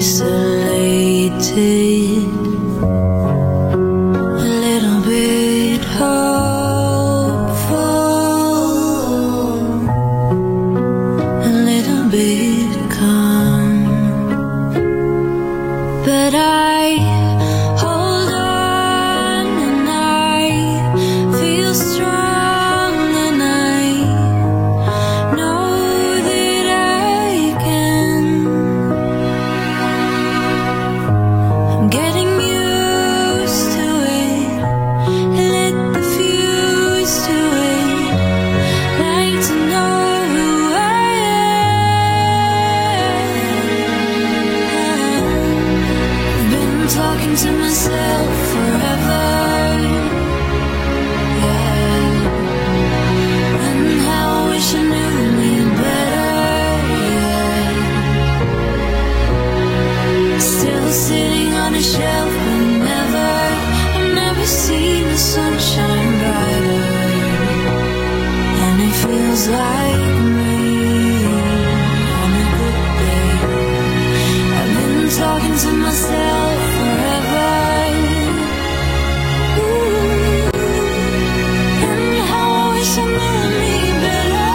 isolated, a little bit hopeful, a little bit calm, but I hold on and I feel strong and I know that I can. I'm getting used to it, lit the fuse to it, like to know who I am. I've been talking to myself forever, yeah, and how I wish I knew me better, yeah. Still sitting on a shelf, but I've never seen the sunshine brighter, and it feels like me on a good day. I've been talking to myself forever, ooh, and how I wish I knew me better,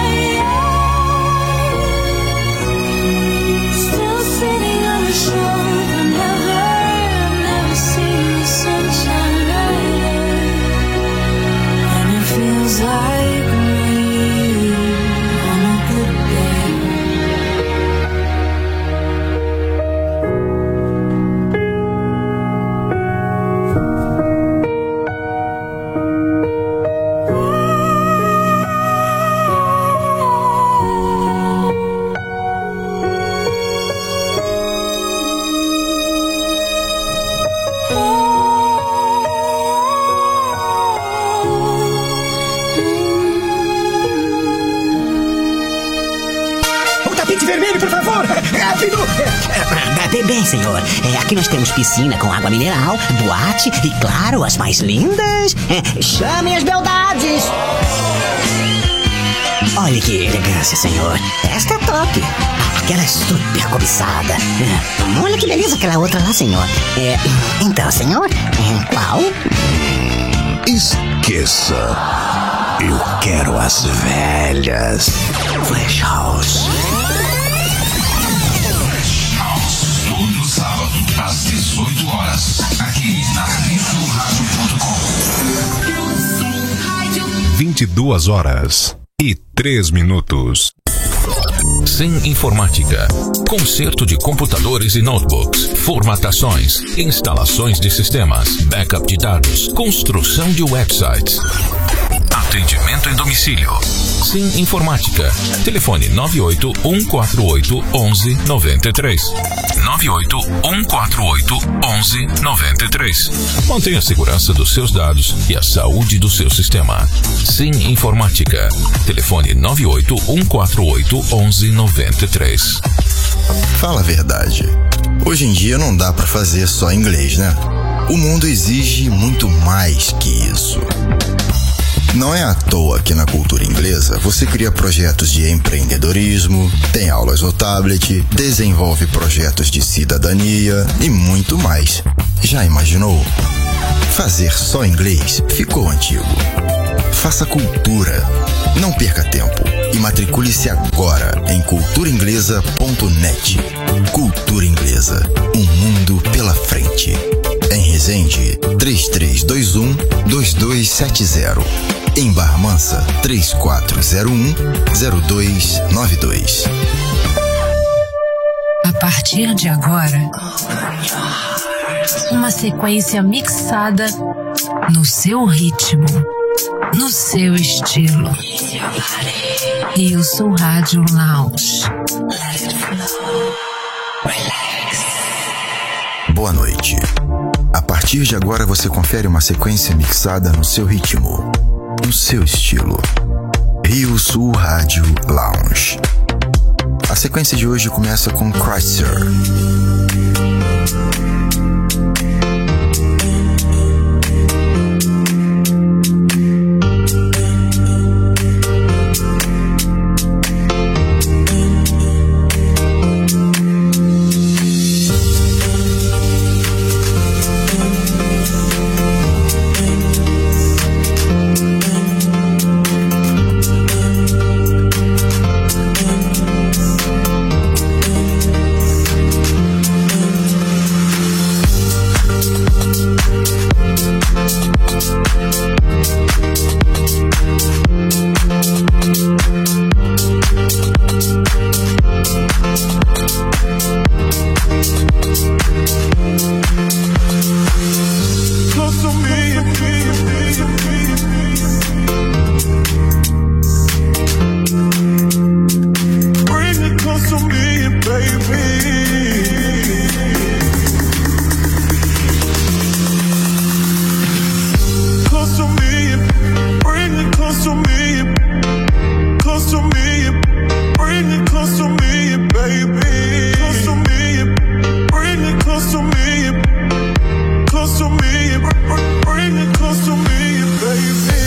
yeah. Still sitting on the shelf, and I've never seen the sunshine brighter, and it feels like me on a good day. O tapete vermelho, por favor! Rápido! Bem, senhor, aqui nós temos piscina com água mineral, boate e, claro, as mais lindas. Chamem as beldades! Olha que elegância, senhor. Esta é top. Aquela é super cobiçada. Olha que beleza aquela outra lá, senhor. Então, senhor, qual? Esqueça. Eu quero as velhas. Flash House. Todo sábado, às 18 horas, aqui na RioSulRádio.com. 22h03. Sem Informática. Conserto de computadores e notebooks, formatações, instalações de sistemas, backup de dados, construção de websites. Atendimento em domicílio. Sim Informática. Telefone 981481193. 981481193. Mantenha a segurança dos seus dados e a saúde do seu sistema. Sim Informática. Telefone 981481193. Fala a verdade. Hoje em dia não dá pra fazer só inglês, né? O mundo exige muito mais que isso. Não é à toa que na cultura inglesa você cria projetos de empreendedorismo, tem aulas no tablet, desenvolve projetos de cidadania e muito mais. Já imaginou? Fazer só inglês ficou antigo. Faça cultura. Não perca tempo e matricule-se agora em culturainglesa.net. Cultura Inglesa, um mundo pela frente. Em Resende, 3321-2270. Em Barra Mansa, 3401-0292. A partir de agora, uma sequência mixada no seu ritmo, no seu estilo. Rio-Sul Rádio Lounge. Boa noite. A partir de agora você confere uma sequência mixada no seu ritmo, no seu estilo. Rio-Sul Rádio Lounge. A sequência de hoje começa com Chrysler. Close to me, bring it close to me, baby. Close to me, bring it close to me, close to me, bring it close to me, baby. Close to me, bring it close to me, close to me, bring it close to me, baby.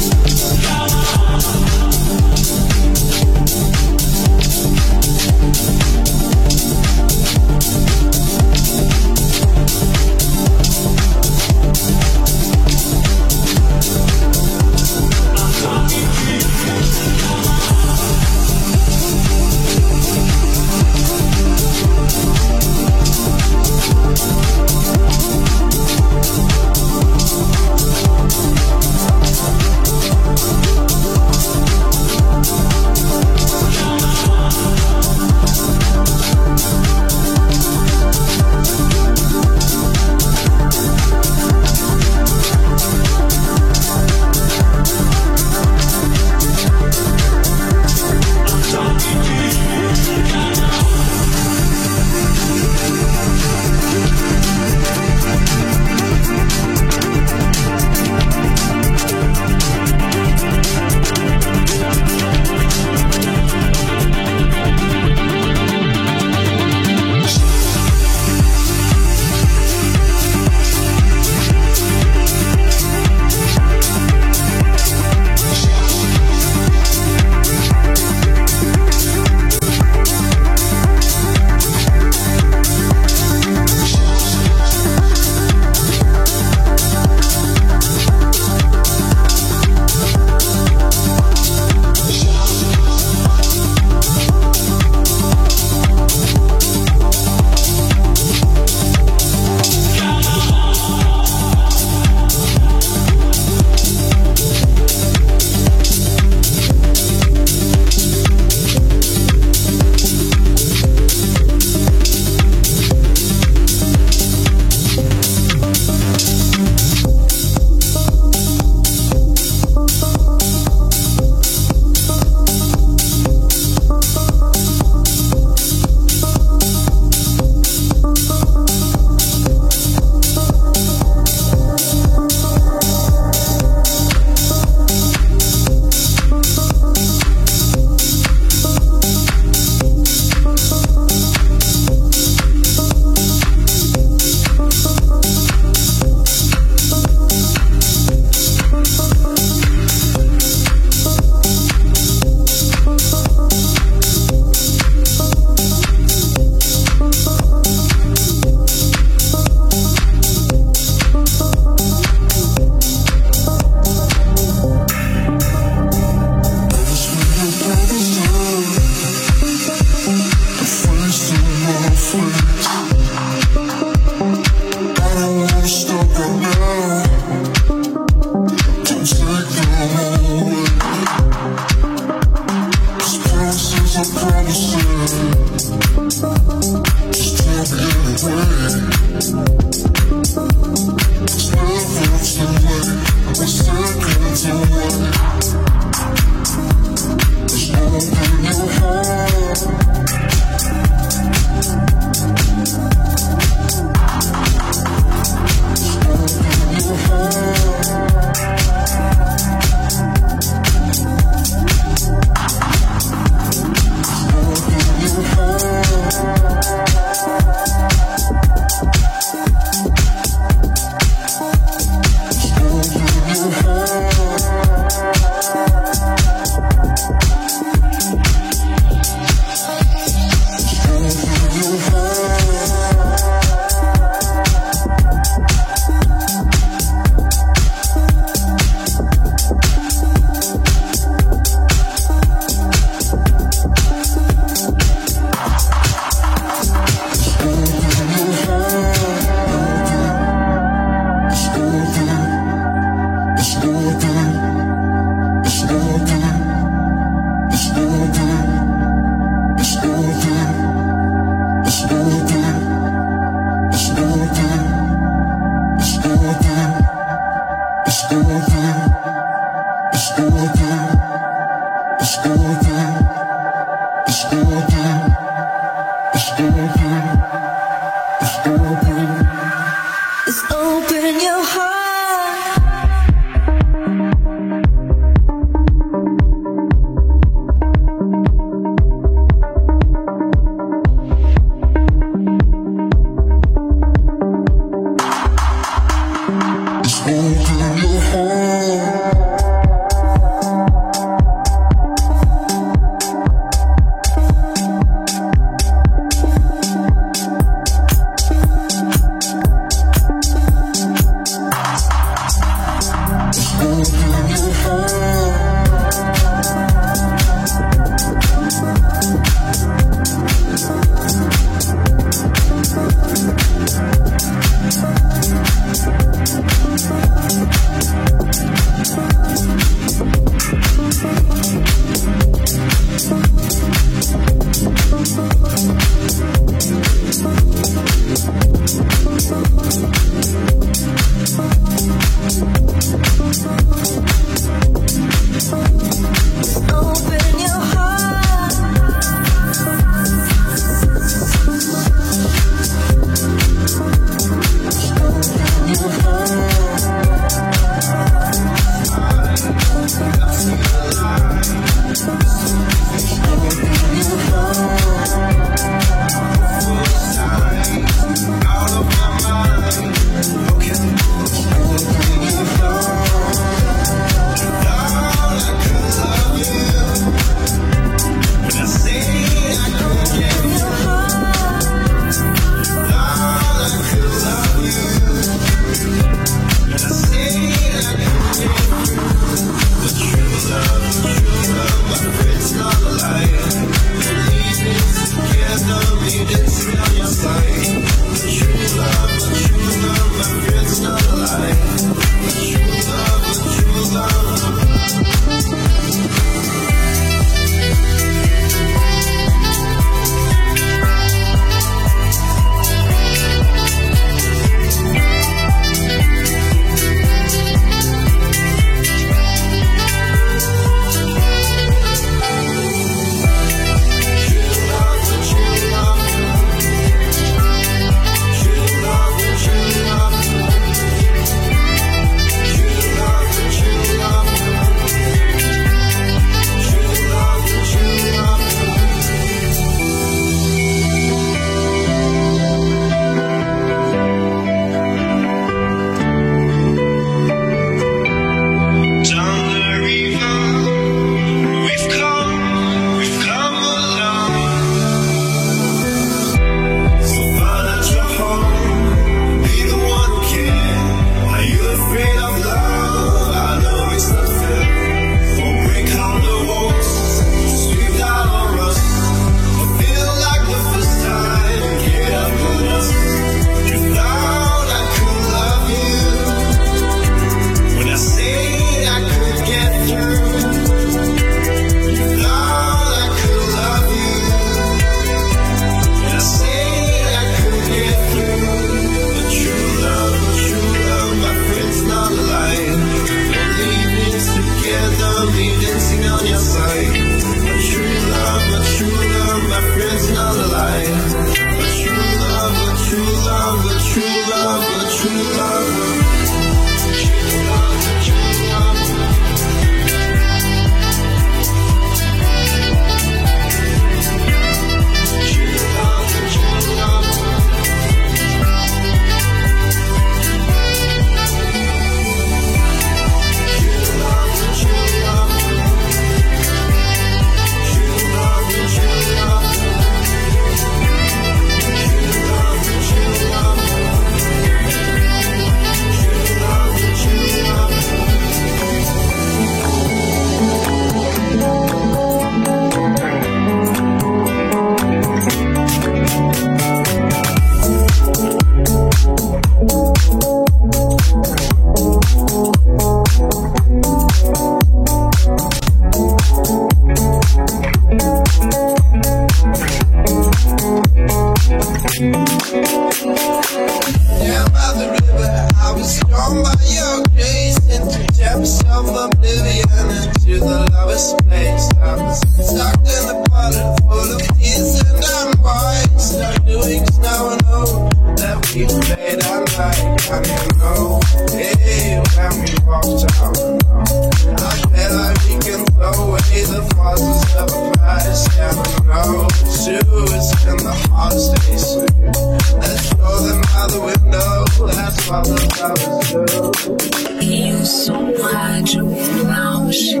Down by the river, I was drawn by your grace into depths of oblivion, into the lowest place. I was stuck in a bottle full of tears and unwise. Not doing now and know that we played our night. I didn't know, hey, when we walked out. I felt like we can throw away the forces of a past. I don't know, true, it's been the hardest days for you. Let's throw them out the window, that's what the flowers do. E o som rádio Lounge.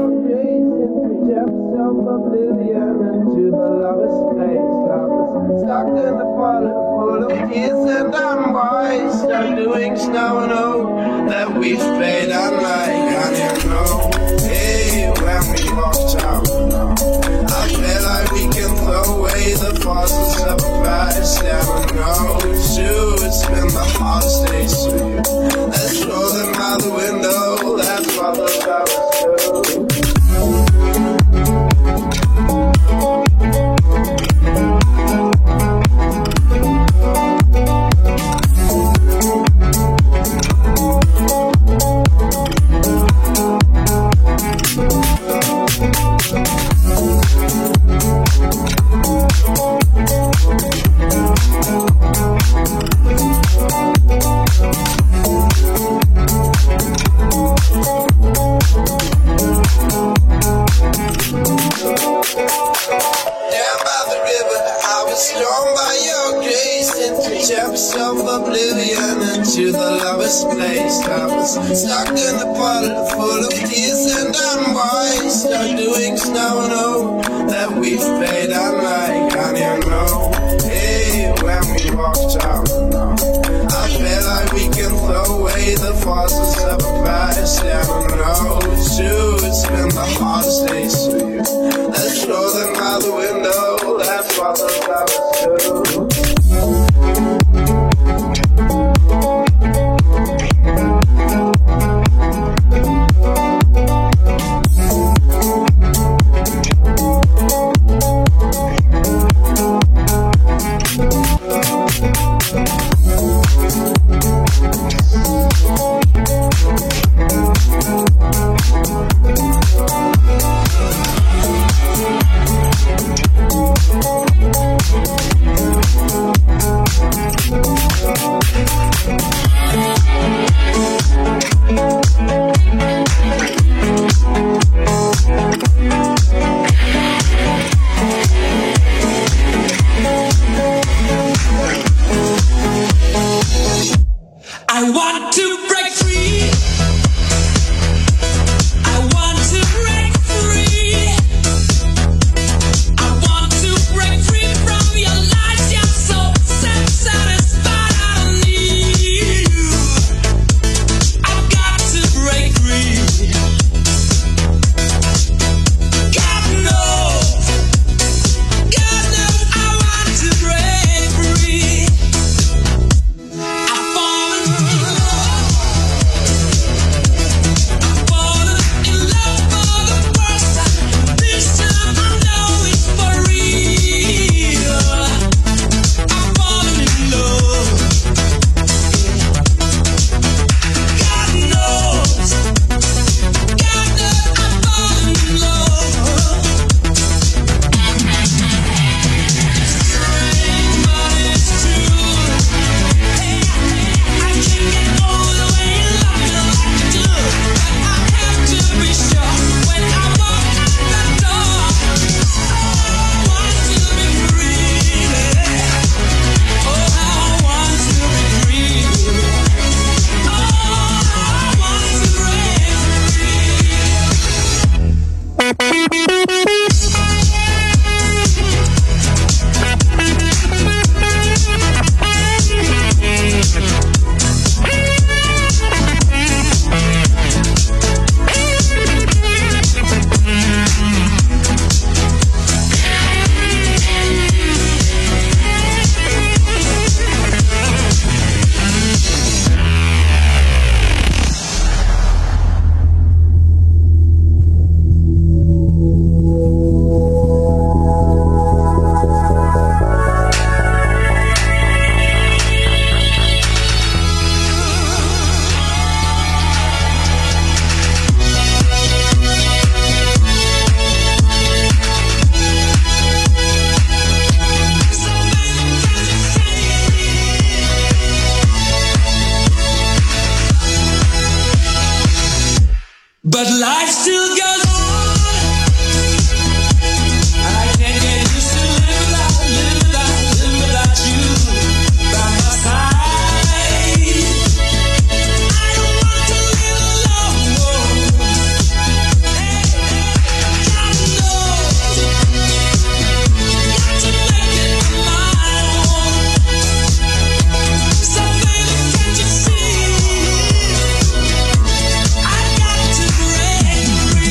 Stuck in the bottle full of tears and unwise. Not doing now and know that we've played our night. I didn't know, hey, when we walked out. I feel like we can throw away the forces of a past. Never know, it's true, it's been the hardest days for you. Let's throw them out the window, that's what the flowers do. To the lowest place. I was stuck in a bottle full of tears and unwise. Not doing now and know that we've played our night. I didn't know, hey, when we walked out. I feel like we can throw away the forces of a past. I don't know, it's true, it's been the hardest days for you. Let's throw them out the window, that's what the flowers do. life still goes on. I can't get used to live without you by my side. I don't want to live alone. Hey, gotta know, got to make it my own. So baby, can't you see? I got to break free.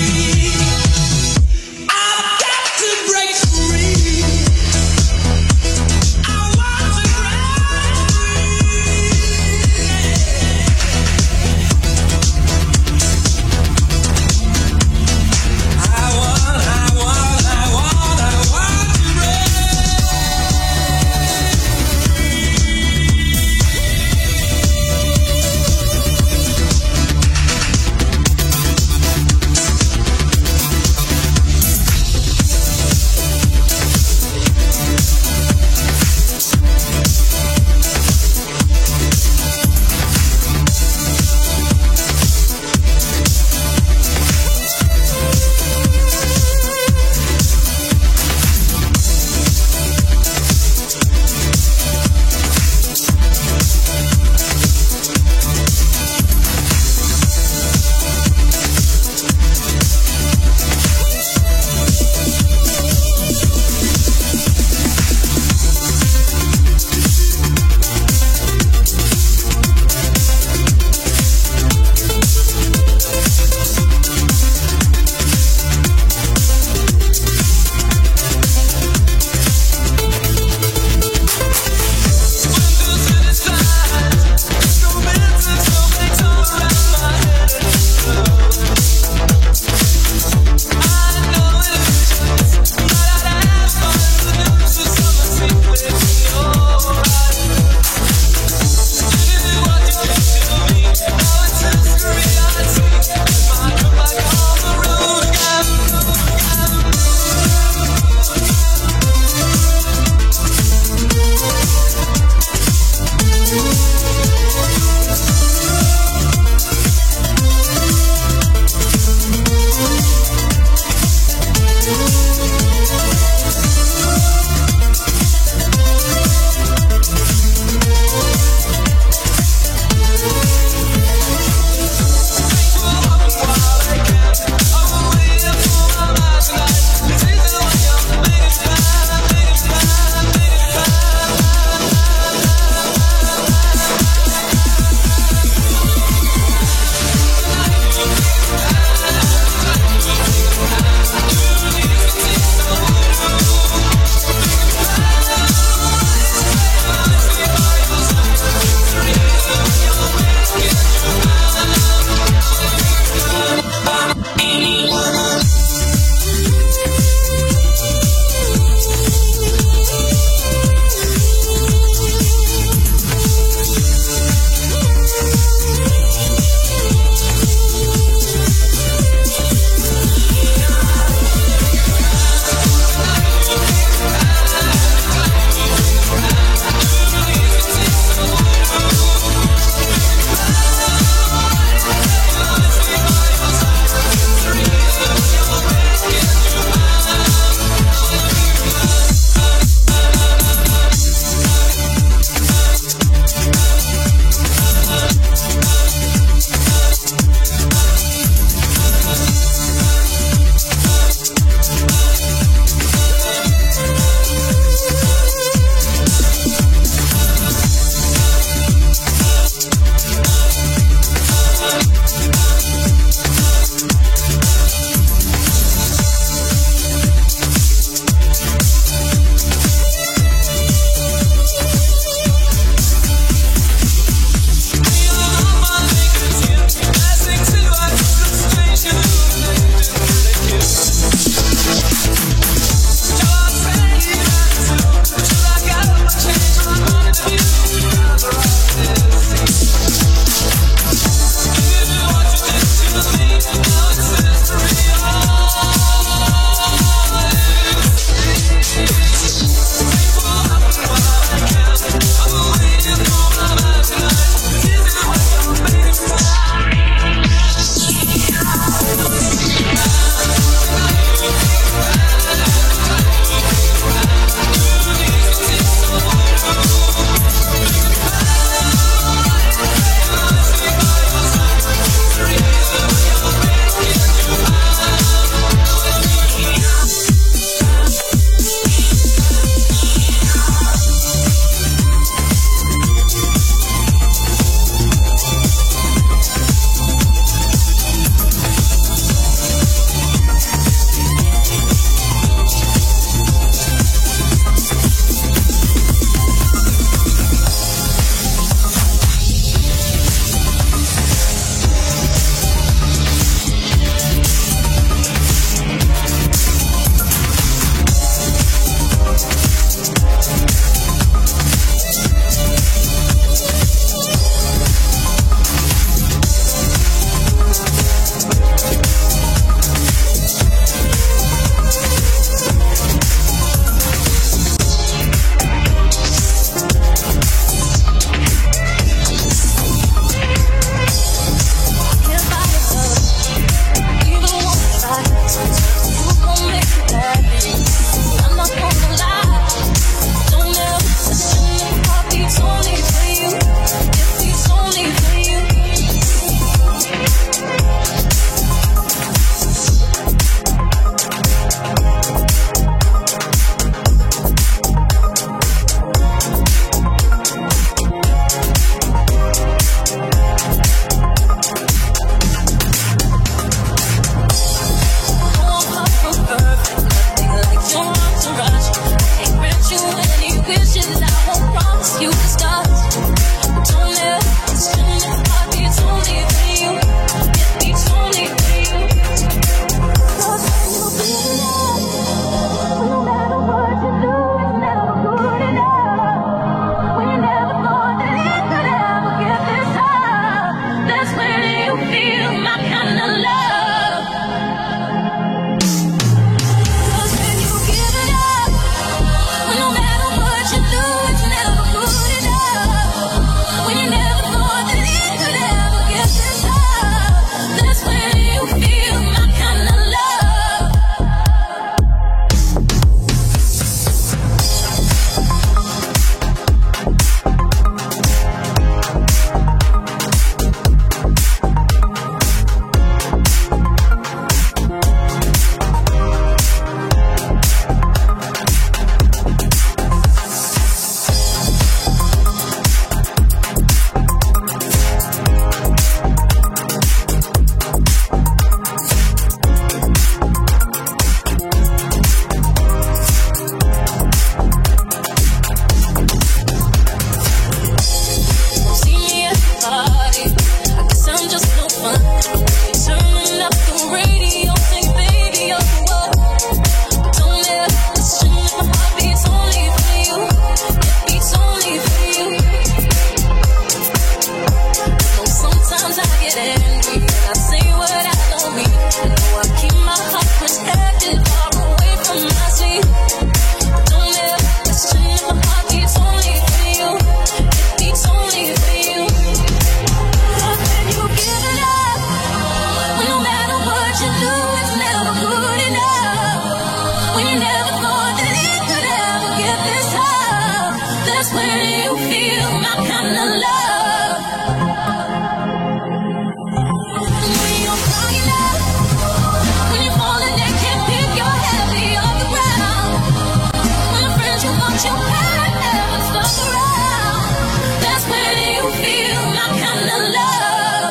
kind of love.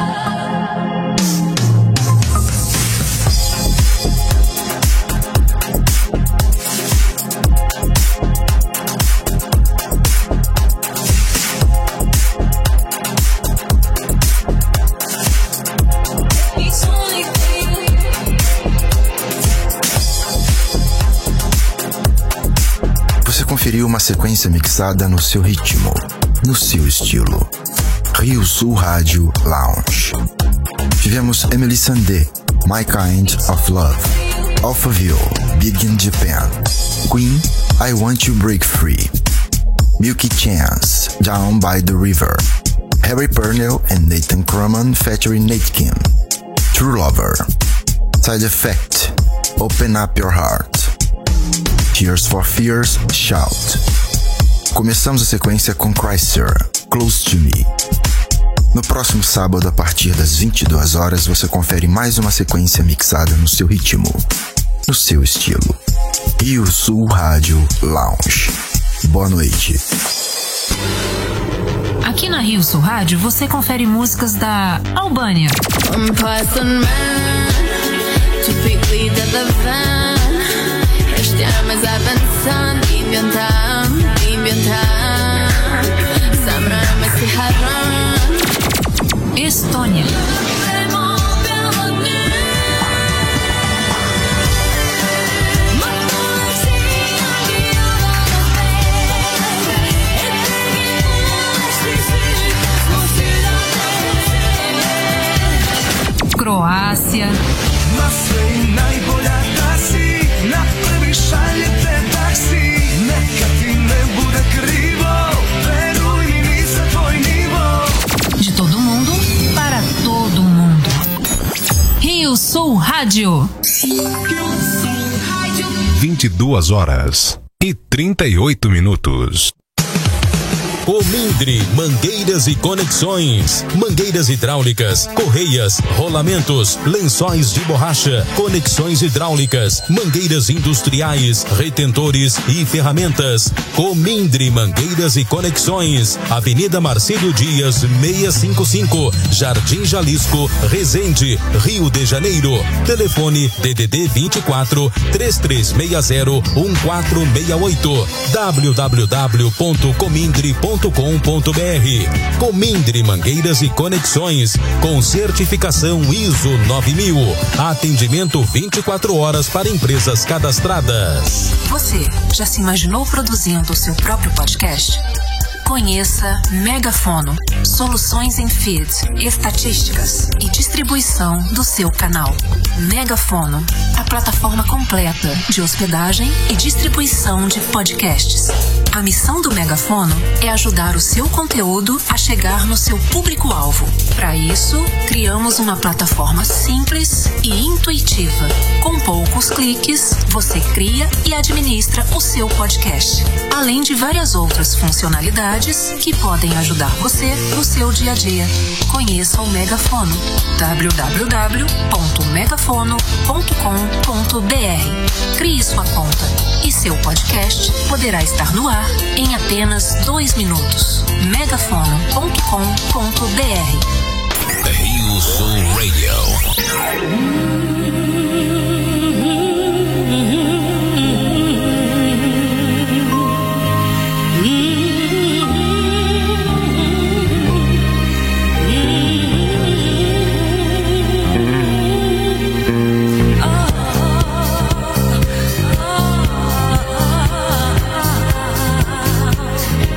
It's only Você conferiu uma sequência mixada no seu ritmo, no seu estilo. Rio Sul Rádio Lounge. Tivemos Emily Sandé, My Kind of Love, Alphaville, Big in Japan, Queen, I Want to Break Free, Milky Chance, Down by the River, Harry Purnell and Nathan Crumman featuring Nate Kim, True Lover, Side Effect, Open Up Your Heart, Tears for Fears, Shout. Começamos a sequência com Chrysler, Close to Me. No próximo sábado, a partir das 22 horas, você confere mais uma sequência mixada no seu ritmo, no seu estilo. Rio Sul Rádio Lounge. Boa noite. Aqui na Rio Sul Rádio você confere músicas da Albânia, Estônia, Croácia, de todo mundo para todo mundo. Rio Sul Rádio. 22h38. Comindri Mangueiras e Conexões. Mangueiras hidráulicas, correias, rolamentos, lençóis de borracha, conexões hidráulicas, mangueiras industriais, retentores e ferramentas. Comindri Mangueiras e Conexões. Avenida Marcílio Dias, 655, Jardim Jalisco, Resende, Rio de Janeiro. Telefone DDD 24 3360 1468. www.comindri.com.br. Comindri Mangueiras e Conexões, com certificação ISO 9000. Atendimento 24 horas para empresas cadastradas. Você já se imaginou produzindo o seu próprio podcast? Conheça Megafono, soluções em feed, estatísticas e distribuição do seu canal. Megafono, a plataforma completa de hospedagem e distribuição de podcasts. A missão do Megafono é ajudar o seu conteúdo a chegar no seu público-alvo. Para isso, criamos uma plataforma simples e intuitiva. Com poucos cliques, você cria e administra o seu podcast, além de várias outras funcionalidades que podem ajudar você no seu dia a dia. Conheça o Megafono. www.megafono.com.br. Crie sua conta e seu podcast poderá estar no ar em apenas 2 minutos. megafono.com.br. Rio Sul Radio.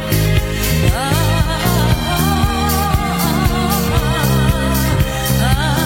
oh.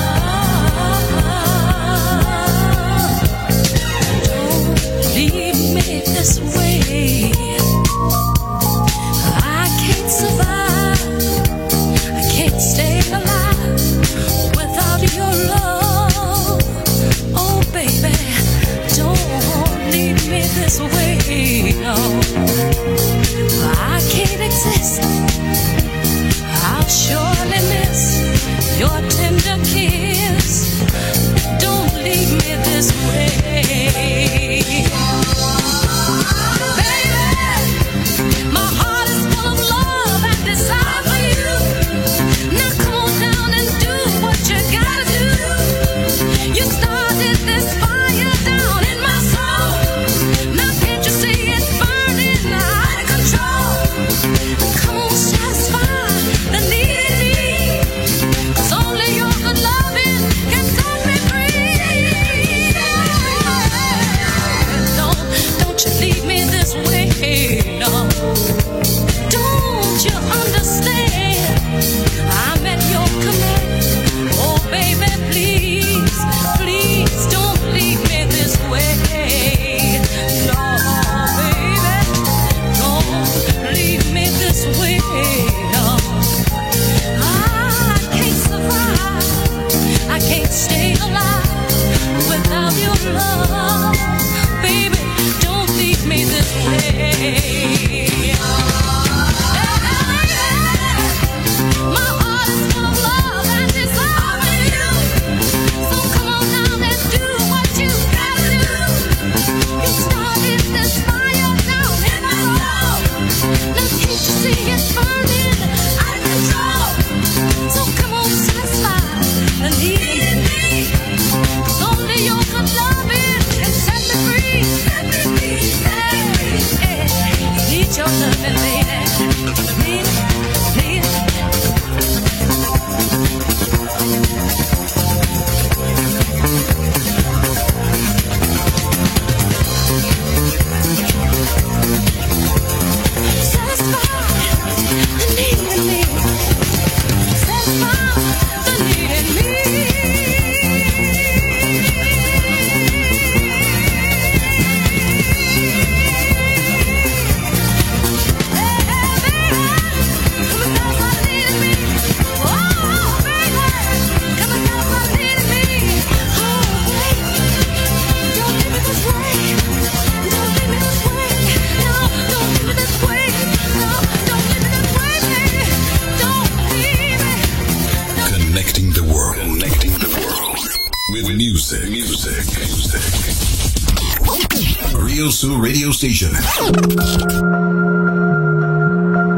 Music. Rio Sul Radio Station.